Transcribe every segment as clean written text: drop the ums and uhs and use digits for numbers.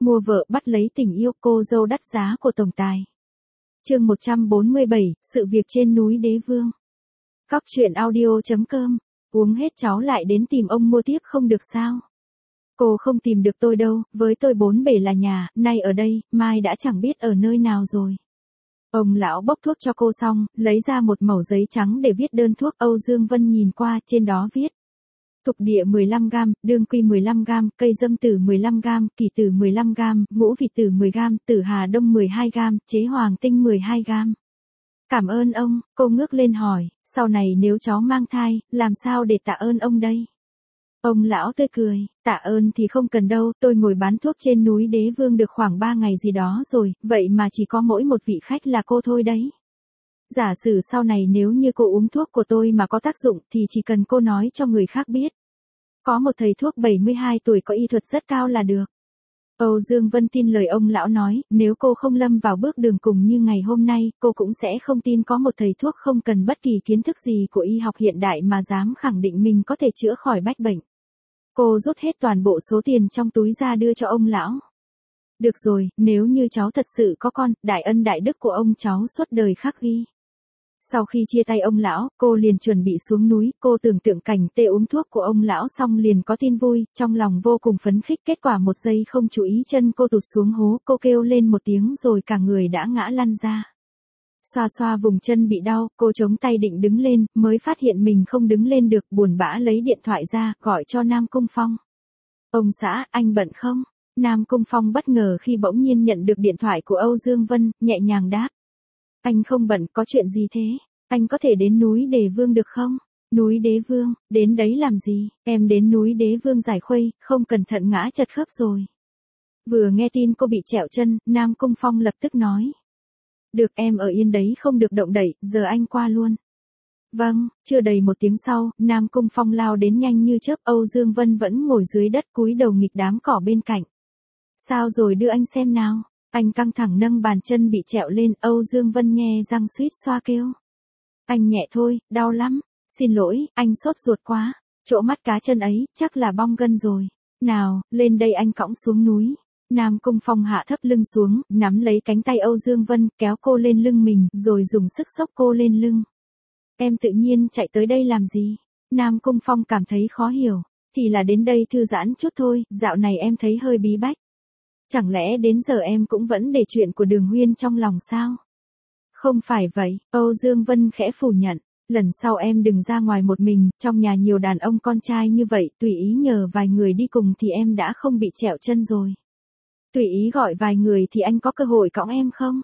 Mua vợ bắt lấy tình yêu, cô dâu đắt giá của tổng tài. Chương 147, sự việc trên núi Đế Vương. Cóc truyện audio.com. Uống hết cháu lại đến tìm ông mua tiếp không được sao? Cô không tìm được tôi đâu, với tôi bốn bể là nhà, nay ở đây, mai đã chẳng biết ở nơi nào rồi. Ông lão bốc thuốc cho cô xong, lấy ra một mẩu giấy trắng để viết đơn thuốc. Âu Dương Vân nhìn qua, trên đó viết: Thục địa 15g, đương quy 15g, cây dâm tử 15g, kỳ tử 15g, ngũ vị tử 10g, tử hà đông 12g, chế hoàng tinh 12g. Cảm ơn ông, cô ngước lên hỏi, sau này nếu cháu mang thai, làm sao để tạ ơn ông đây? Ông lão tươi cười, tạ ơn thì không cần đâu, tôi ngồi bán thuốc trên núi Đế Vương được khoảng 3 ngày gì đó rồi, vậy mà chỉ có mỗi một vị khách là cô thôi đấy. Giả sử sau này nếu như cô uống thuốc của tôi mà có tác dụng thì chỉ cần cô nói cho người khác biết. Có một thầy thuốc 72 tuổi có y thuật rất cao là được. Âu Dương Vân tin lời ông lão nói, nếu cô không lâm vào bước đường cùng như ngày hôm nay, cô cũng sẽ không tin có một thầy thuốc không cần bất kỳ kiến thức gì của y học hiện đại mà dám khẳng định mình có thể chữa khỏi bách bệnh. Cô rút hết toàn bộ số tiền trong túi ra đưa cho ông lão. Được rồi, nếu như cháu thật sự có con, đại ân đại đức của ông cháu suốt đời khắc ghi. Sau khi chia tay ông lão, cô liền chuẩn bị xuống núi, cô tưởng tượng cảnh tê uống thuốc của ông lão xong liền có tin vui, trong lòng vô cùng phấn khích, kết quả một giây không chú ý chân cô tụt xuống hố, cô kêu lên một tiếng rồi cả người đã ngã lăn ra. Xoa xoa vùng chân bị đau, cô chống tay định đứng lên, mới phát hiện mình không đứng lên được, buồn bã lấy điện thoại ra, gọi cho Nam Cung Phong. Ông xã, anh bận không? Nam Cung Phong bất ngờ khi bỗng nhiên nhận được điện thoại của Âu Dương Vân, nhẹ nhàng đáp. Anh không bận, có chuyện gì thế? Anh có thể đến núi Đế Vương được không? Núi Đế Vương, đến đấy làm gì? Em đến núi Đế Vương giải khuây, không cẩn thận ngã chật khớp rồi. Vừa nghe tin cô bị trẹo chân, Nam Cung Phong lập tức nói. Được, em ở yên đấy không được động đậy, giờ anh qua luôn. Vâng, chưa đầy một tiếng sau, Nam Cung Phong lao đến nhanh như chớp. Âu Dương Vân vẫn ngồi dưới đất cúi đầu nghịch đám cỏ bên cạnh. Sao rồi, đưa anh xem nào? Anh căng thẳng nâng bàn chân bị trẹo lên. Âu Dương Vân nhe răng suýt xoa kêu. Anh nhẹ thôi, đau lắm. Xin lỗi, anh sốt ruột quá. Chỗ mắt cá chân ấy, chắc là bong gân rồi. Nào, lên đây anh cõng xuống núi. Nam Cung Phong hạ thấp lưng xuống, nắm lấy cánh tay Âu Dương Vân, kéo cô lên lưng mình, rồi dùng sức xốc cô lên lưng. Em tự nhiên chạy tới đây làm gì? Nam Cung Phong cảm thấy khó hiểu. Thì là đến đây thư giãn chút thôi, dạo này em thấy hơi bí bách. Chẳng lẽ đến giờ em cũng vẫn để chuyện của Đường Huyên trong lòng sao? Không phải vậy, Âu Dương Vân khẽ phủ nhận. Lần sau em đừng ra ngoài một mình, trong nhà nhiều đàn ông con trai như vậy, tùy ý nhờ vài người đi cùng thì em đã không bị trẹo chân rồi. Tùy ý gọi vài người thì anh có cơ hội cõng em không?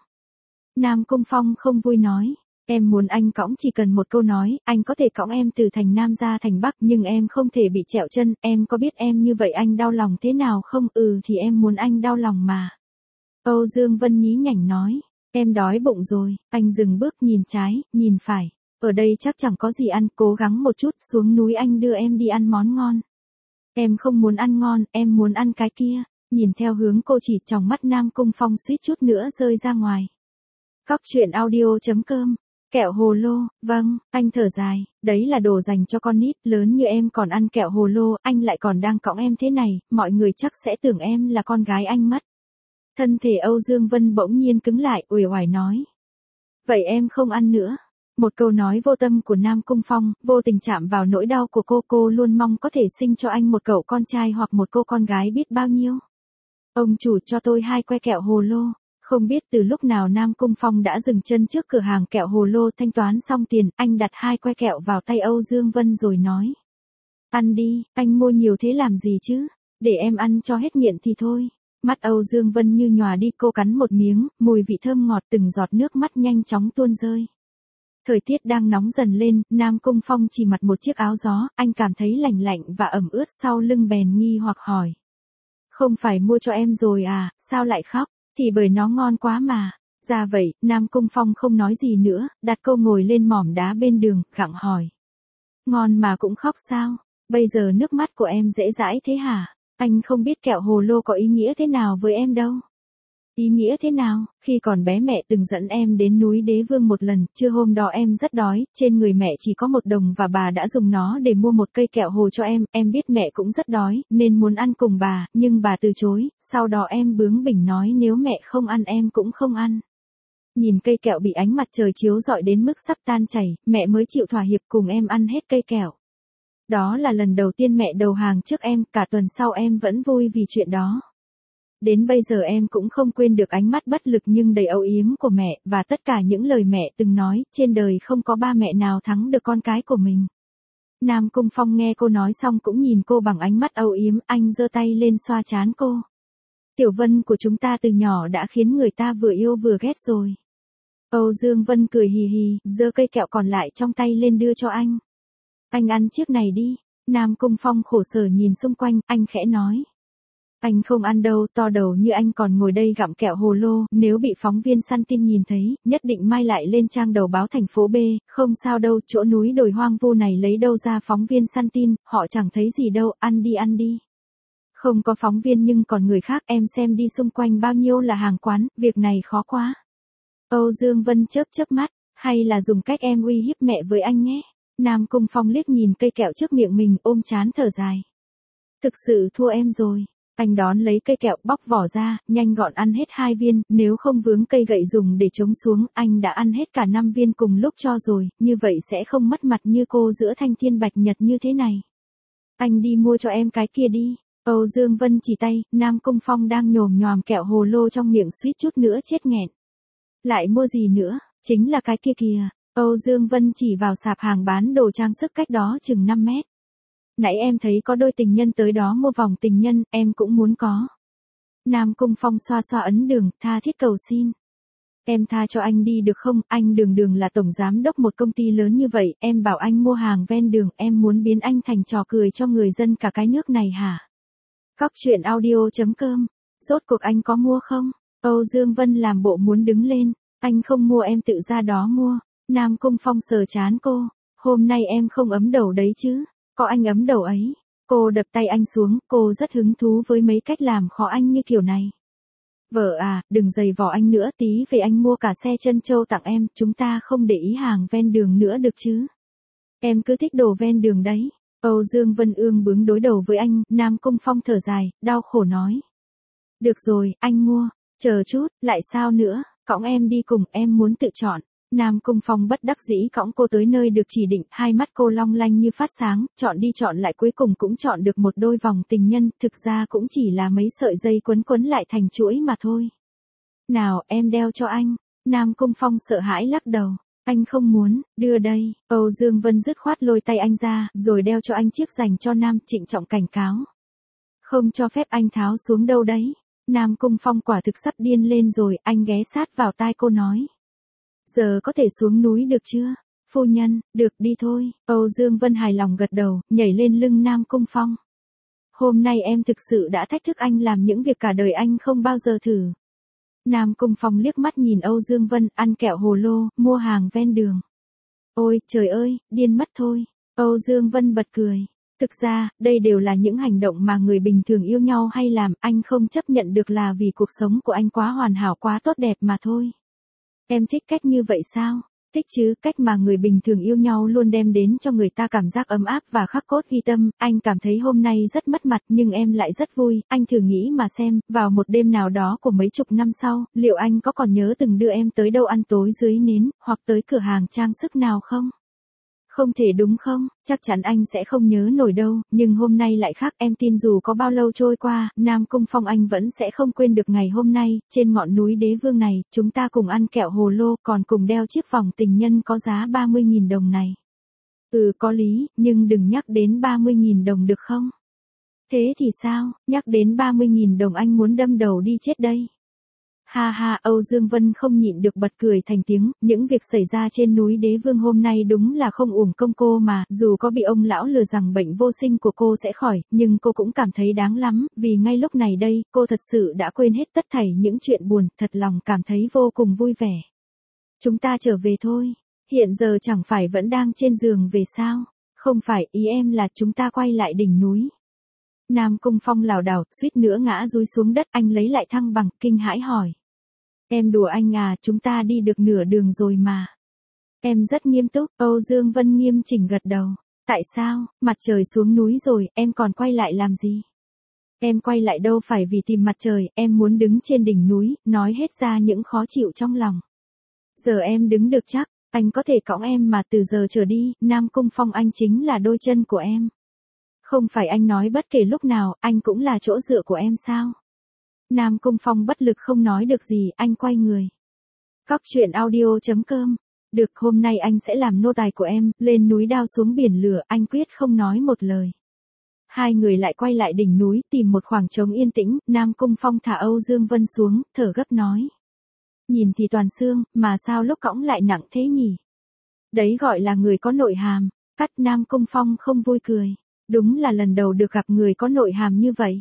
Nam Cung Phong không vui nói. Em muốn anh cõng chỉ cần một câu nói, anh có thể cõng em từ thành Nam ra thành Bắc, nhưng em không thể bị trẹo chân, em có biết em như vậy anh đau lòng thế nào không? Ừ thì em muốn anh đau lòng mà. Âu Dương Vân nhí nhảnh nói. Em đói bụng rồi. Anh dừng bước, nhìn trái, nhìn phải. Ở đây chắc chẳng có gì ăn, cố gắng một chút, xuống núi anh đưa em đi ăn món ngon. Em không muốn ăn ngon, em muốn ăn cái kia. Nhìn theo hướng cô chỉ, trong mắt Nam Cung Phong suýt chút nữa rơi ra ngoài. Cóc truyện audio.com. Kẹo hồ lô, vâng, anh thở dài, đấy là đồ dành cho con nít, lớn như em còn ăn kẹo hồ lô, anh lại còn đang cõng em thế này, mọi người chắc sẽ tưởng em là con gái anh mất. Thân thể Âu Dương Vân bỗng nhiên cứng lại, uể oải nói. Vậy em không ăn nữa. Một câu nói vô tâm của Nam Cung Phong, vô tình chạm vào nỗi đau của cô luôn mong có thể sinh cho anh một cậu con trai hoặc một cô con gái biết bao nhiêu. Ông chủ cho tôi 2 que kẹo hồ lô. Không biết từ lúc nào Nam Cung Phong đã dừng chân trước cửa hàng kẹo hồ lô, thanh toán xong tiền, anh đặt 2 que kẹo vào tay Âu Dương Vân rồi nói. Ăn đi, anh mua nhiều thế làm gì chứ, để em ăn cho hết nghiện thì thôi. Mắt Âu Dương Vân như nhòa đi, cô cắn một miếng, mùi vị thơm ngọt, từng giọt nước mắt nhanh chóng tuôn rơi. Thời tiết đang nóng dần lên, Nam Cung Phong chỉ mặc một chiếc áo gió, anh cảm thấy lạnh lạnh và ẩm ướt sau lưng bèn nghi hoặc hỏi. Không phải mua cho em rồi à, sao lại khóc? Thì bởi nó ngon quá mà. Ra vậy, Nam Cung Phong không nói gì nữa, đặt cô ngồi lên mỏm đá bên đường, gặng hỏi. Ngon mà cũng khóc sao? Bây giờ nước mắt của em dễ dãi thế hả? Anh không biết kẹo hồ lô có ý nghĩa thế nào với em đâu. Ý nghĩa thế nào? Khi còn bé mẹ từng dẫn em đến núi Đế Vương một lần, trưa hôm đó em rất đói, trên người mẹ chỉ có 1 đồng và bà đã dùng nó để mua một cây kẹo hồ cho em biết mẹ cũng rất đói, nên muốn ăn cùng bà, nhưng bà từ chối, sau đó em bướng bỉnh nói nếu mẹ không ăn em cũng không ăn. Nhìn cây kẹo bị ánh mặt trời chiếu rọi đến mức sắp tan chảy, mẹ mới chịu thỏa hiệp cùng em ăn hết cây kẹo. Đó là lần đầu tiên mẹ đầu hàng trước em, cả tuần sau em vẫn vui vì chuyện đó. Đến bây giờ em cũng không quên được ánh mắt bất lực nhưng đầy âu yếm của mẹ, và tất cả những lời mẹ từng nói, trên đời không có ba mẹ nào thắng được con cái của mình. Nam Cung Phong nghe cô nói xong cũng nhìn cô bằng ánh mắt âu yếm, anh giơ tay lên xoa trán cô. Tiểu Vân của chúng ta từ nhỏ đã khiến người ta vừa yêu vừa ghét rồi. Âu Dương Vân cười hì hì, giơ cây kẹo còn lại trong tay lên đưa cho anh. Anh ăn chiếc này đi. Nam Cung Phong khổ sở nhìn xung quanh, anh khẽ nói. Anh không ăn đâu, to đầu như anh còn ngồi đây gặm kẹo hồ lô, nếu bị phóng viên săn tin nhìn thấy, nhất định mai lại lên trang đầu báo thành phố B, không sao đâu, chỗ núi đồi hoang vu này lấy đâu ra phóng viên săn tin, họ chẳng thấy gì đâu, ăn đi. Không có phóng viên nhưng còn người khác, em xem đi xung quanh bao nhiêu là hàng quán, việc này khó quá. Âu Dương Vân chớp mắt, hay là dùng cách em uy hiếp mẹ với anh nhé. Nam Cung Phong liếc nhìn cây kẹo trước miệng mình, ôm trán thở dài. Thực sự thua em rồi. Anh đón lấy cây kẹo bóc vỏ ra, nhanh gọn ăn hết 2 viên, nếu không vướng cây gậy dùng để chống xuống, anh đã ăn hết cả 5 viên cùng lúc cho rồi, như vậy sẽ không mất mặt như cô giữa thanh thiên bạch nhật như thế này. Anh đi mua cho em cái kia đi. Âu Dương Vân chỉ tay, Nam Cung Phong đang nhồm nhòm kẹo hồ lô trong miệng suýt chút nữa chết nghẹn. Lại mua gì nữa, chính là cái kia kìa. Âu Dương Vân chỉ vào sạp hàng bán đồ trang sức cách đó chừng 5 mét. Nãy em thấy có đôi tình nhân tới đó mua vòng tình nhân, em cũng muốn có. Nam Cung Phong xoa xoa ấn đường, tha thiết cầu xin. Em tha cho anh đi được không, anh Đường là tổng giám đốc một công ty lớn như vậy, em bảo anh mua hàng ven đường, em muốn biến anh thành trò cười cho người dân cả cái nước này hả? Cóc truyện audio.com, rốt cuộc anh có mua không? Âu Dương Vân làm bộ muốn đứng lên, anh không mua em tự ra đó mua. Nam Cung Phong sờ trán cô, hôm nay em không ấm đầu đấy chứ, có anh ấm đầu ấy. Cô đập tay anh xuống, cô rất hứng thú với mấy cách làm khó anh như kiểu này. Vợ à, đừng giày vò anh nữa, tí về anh mua cả xe trân châu tặng em, chúng ta không để ý hàng ven đường nữa được chứ. Em cứ thích đồ ven đường đấy. Âu Dương Vân ương bướng đối đầu với anh, Nam Cung Phong thở dài, đau khổ nói. Được rồi, anh mua, chờ chút, lại sao nữa, cõng em đi cùng, em muốn tự chọn. Nam Cung Phong bất đắc dĩ cõng cô tới nơi được chỉ định, hai mắt cô long lanh như phát sáng, chọn đi chọn lại cuối cùng cũng chọn được một đôi vòng tình nhân, thực ra cũng chỉ là mấy sợi dây quấn lại thành chuỗi mà thôi. Nào, em đeo cho anh. Nam Cung Phong sợ hãi lắc đầu. Anh không muốn, đưa đây. Âu Dương Vân dứt khoát lôi tay anh ra, rồi đeo cho anh chiếc dành cho Nam, trịnh trọng cảnh cáo. Không cho phép anh tháo xuống đâu đấy. Nam Cung Phong quả thực sắp điên lên rồi, anh ghé sát vào tai cô nói. Giờ có thể xuống núi được chưa? Phu nhân, được đi thôi. Âu Dương Vân hài lòng gật đầu, nhảy lên lưng Nam Cung Phong. Hôm nay em thực sự đã thách thức anh làm những việc cả đời anh không bao giờ thử. Nam Cung Phong liếc mắt nhìn Âu Dương Vân, ăn kẹo hồ lô, mua hàng ven đường. Ôi, trời ơi, điên mất thôi. Âu Dương Vân bật cười. Thực ra, đây đều là những hành động mà người bình thường yêu nhau hay làm, anh không chấp nhận được là vì cuộc sống của anh quá hoàn hảo quá tốt đẹp mà thôi. Em thích cách như vậy sao? Thích chứ, cách mà người bình thường yêu nhau luôn đem đến cho người ta cảm giác ấm áp và khắc cốt ghi tâm, anh cảm thấy hôm nay rất mất mặt nhưng em lại rất vui, anh thử nghĩ mà xem, vào một đêm nào đó của mấy chục năm sau, liệu anh có còn nhớ từng đưa em tới đâu ăn tối dưới nến, hoặc tới cửa hàng trang sức nào không? Không thể đúng không, chắc chắn anh sẽ không nhớ nổi đâu, nhưng hôm nay lại khác, em tin dù có bao lâu trôi qua, Nam Cung Phong anh vẫn sẽ không quên được ngày hôm nay, trên ngọn núi Đế Vương này, chúng ta cùng ăn kẹo hồ lô, còn cùng đeo chiếc vòng tình nhân có giá 30.000 đồng này. Ừ có lý, nhưng đừng nhắc đến 30.000 đồng được không? Thế thì sao, nhắc đến 30.000 đồng anh muốn đâm đầu đi chết đây. Ha ha, Âu Dương Vân không nhịn được bật cười thành tiếng, những việc xảy ra trên núi Đế Vương hôm nay đúng là không uổng công cô mà, dù có bị ông lão lừa rằng bệnh vô sinh của cô sẽ khỏi, nhưng cô cũng cảm thấy đáng lắm, vì ngay lúc này đây, cô thật sự đã quên hết tất thảy những chuyện buồn, thật lòng cảm thấy vô cùng vui vẻ. Chúng ta trở về thôi, hiện giờ chẳng phải vẫn đang trên giường về sao, không phải, ý em là chúng ta quay lại đỉnh núi. Nam Cung Phong lảo đảo, suýt nữa ngã dúi xuống đất, anh lấy lại thăng bằng, kinh hãi hỏi. Em đùa anh à, chúng ta đi được nửa đường rồi mà. Em rất nghiêm túc, Âu Dương Vân nghiêm chỉnh gật đầu. Tại sao, mặt trời xuống núi rồi, em còn quay lại làm gì? Em quay lại đâu phải vì tìm mặt trời, em muốn đứng trên đỉnh núi, nói hết ra những khó chịu trong lòng. Giờ em đứng được chắc, anh có thể cõng em mà từ giờ trở đi, Nam Cung Phong anh chính là đôi chân của em. Không phải anh nói bất kể lúc nào, anh cũng là chỗ dựa của em sao? Nam Cung Phong bất lực không nói được gì, anh quay người. Cóc truyện audio.com. Được, hôm nay anh sẽ làm nô tài của em, lên núi đao xuống biển lửa, anh quyết không nói một lời. Hai người lại quay lại đỉnh núi, tìm một khoảng trống yên tĩnh, Nam Cung Phong thả Âu Dương Vân xuống, thở gấp nói. Nhìn thì toàn xương, mà sao lúc cõng lại nặng thế nhỉ? Đấy gọi là người có nội hàm, cắt. Nam Cung Phong không vui cười. Đúng là lần đầu được gặp người có nội hàm như vậy.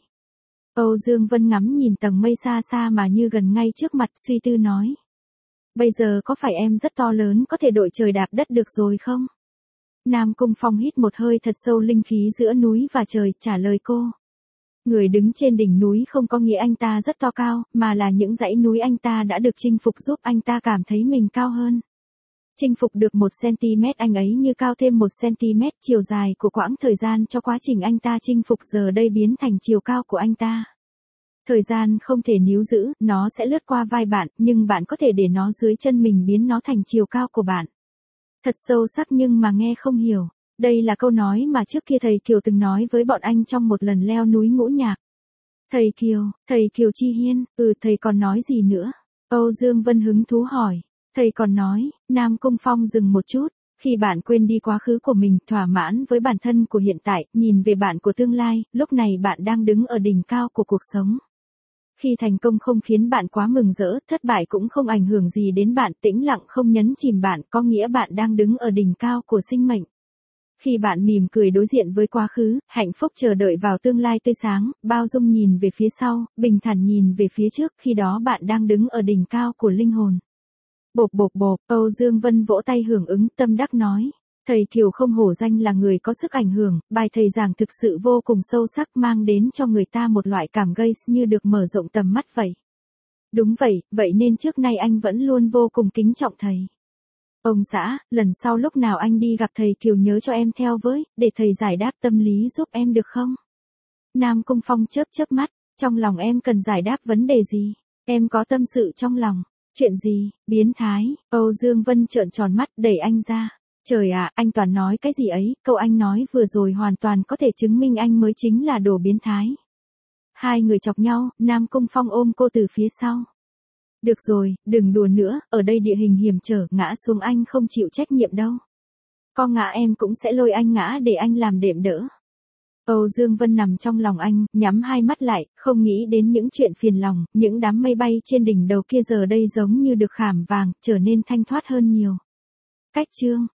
Âu Dương Vân ngắm nhìn tầng mây xa xa mà như gần ngay trước mặt, suy tư nói. Bây giờ có phải em rất to lớn có thể đội trời đạp đất được rồi không? Nam Cung Phong hít một hơi thật sâu linh khí giữa núi và trời, trả lời cô. Người đứng trên đỉnh núi không có nghĩa anh ta rất to cao, mà là những dãy núi anh ta đã được chinh phục giúp anh ta cảm thấy mình cao hơn. Chinh phục được 1cm anh ấy như cao thêm 1cm, chiều dài của quãng thời gian cho quá trình anh ta chinh phục giờ đây biến thành chiều cao của anh ta. Thời gian không thể níu giữ, nó sẽ lướt qua vai bạn, nhưng bạn có thể để nó dưới chân mình biến nó thành chiều cao của bạn. Thật sâu sắc nhưng mà nghe không hiểu. Đây là câu nói mà trước kia thầy Kiều từng nói với bọn anh trong một lần leo núi Ngũ Nhạc. Thầy Kiều Chi Hiên, thầy còn nói gì nữa? Âu Dương Vân hứng thú hỏi. Thầy còn nói, Nam Cung Phong dừng một chút, khi bạn quên đi quá khứ của mình, thỏa mãn với bản thân của hiện tại, nhìn về bạn của tương lai, lúc này bạn đang đứng ở đỉnh cao của cuộc sống. Khi thành công không khiến bạn quá mừng rỡ, thất bại cũng không ảnh hưởng gì đến bạn, tĩnh lặng không nhấn chìm bạn, có nghĩa bạn đang đứng ở đỉnh cao của sinh mệnh. Khi bạn mỉm cười đối diện với quá khứ, hạnh phúc chờ đợi vào tương lai tươi sáng, bao dung nhìn về phía sau, bình thản nhìn về phía trước, khi đó bạn đang đứng ở đỉnh cao của linh hồn. Bộp, Âu Dương Vân vỗ tay hưởng ứng, tâm đắc nói. Thầy Kiều không hổ danh là người có sức ảnh hưởng, bài thầy giảng thực sự vô cùng sâu sắc, mang đến cho người ta một loại cảm gây như được mở rộng tầm mắt vậy. Đúng vậy, vậy nên trước nay anh vẫn luôn vô cùng kính trọng thầy. Ông xã, lần sau lúc nào anh đi gặp thầy Kiều nhớ cho em theo với, để thầy giải đáp tâm lý giúp em được không? Nam Cung Phong chớp mắt, trong lòng em cần giải đáp vấn đề gì? Em có tâm sự trong lòng. Chuyện gì? Biến thái. Âu Dương Vân trợn tròn mắt, đẩy anh ra. Trời ạ, anh toàn nói cái gì ấy, câu anh nói vừa rồi hoàn toàn có thể chứng minh anh mới chính là đồ biến thái. Hai người chọc nhau, Nam Cung Phong ôm cô từ phía sau. Được rồi, đừng đùa nữa, ở đây địa hình hiểm trở, ngã xuống anh không chịu trách nhiệm đâu. Có ngã em cũng sẽ lôi anh ngã để anh làm đệm đỡ. Âu Dương Vân nằm trong lòng anh, nhắm hai mắt lại, không nghĩ đến những chuyện phiền lòng, những đám mây bay trên đỉnh đầu kia giờ đây giống như được khảm vàng, trở nên thanh thoát hơn nhiều. Cách chương